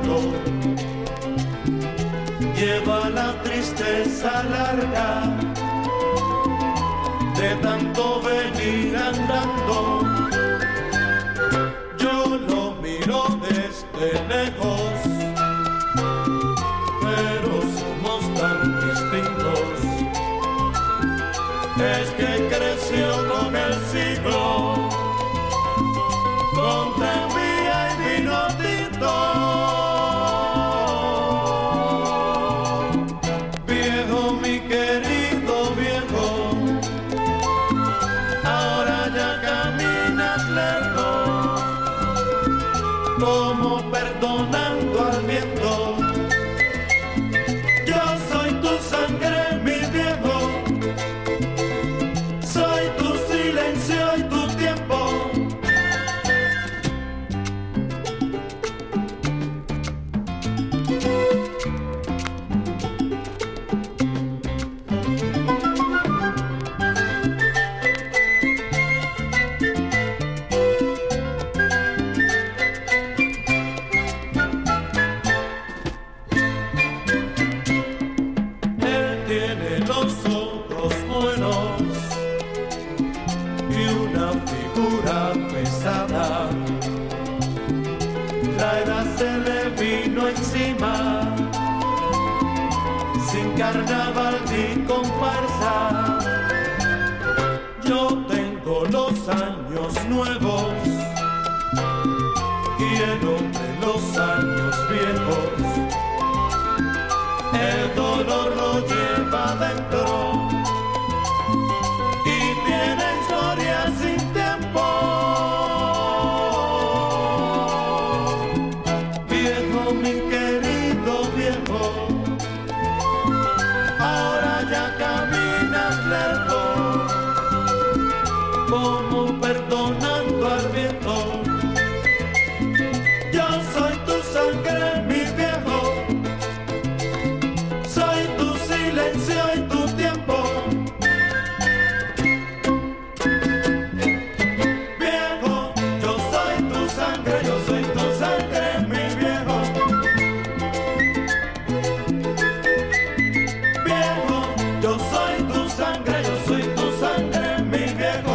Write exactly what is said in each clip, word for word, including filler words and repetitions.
viejo lleva la tristeza larga de tanto venir andando. Yo lo miro desde lejos, pero somos tan distintos. Es que creció con el siglo, con tranvía y vino tinto. Viejo, mi querido viejo, ahora ya caminas lento, como perdonando al viento. Yo soy tu sangre, mi viejo, soy tu silencio y tu tiempo. Él tiene los ojos buenos y una figura pesada. La edad se le vino encima, sin carnaval ni comparsa. Yo tengo los años nuevos y el hombre los años viejos. El dolor lo lleva dentro y tiene historia sin tiempo. Viejo, mi querido viejo, ahora ya caminas lento, como perdonando al viento. Yo soy tu sangre, mi viejo, soy tu silencio y tu tiempo. Viejo, yo soy tu sangre, yo soy tu sangre, mi viejo. Viejo, yo soy tu sangre, yo soy tu sangre, mi viejo.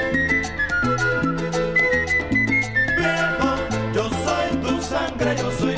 Viejo, yo soy tu sangre, yo soy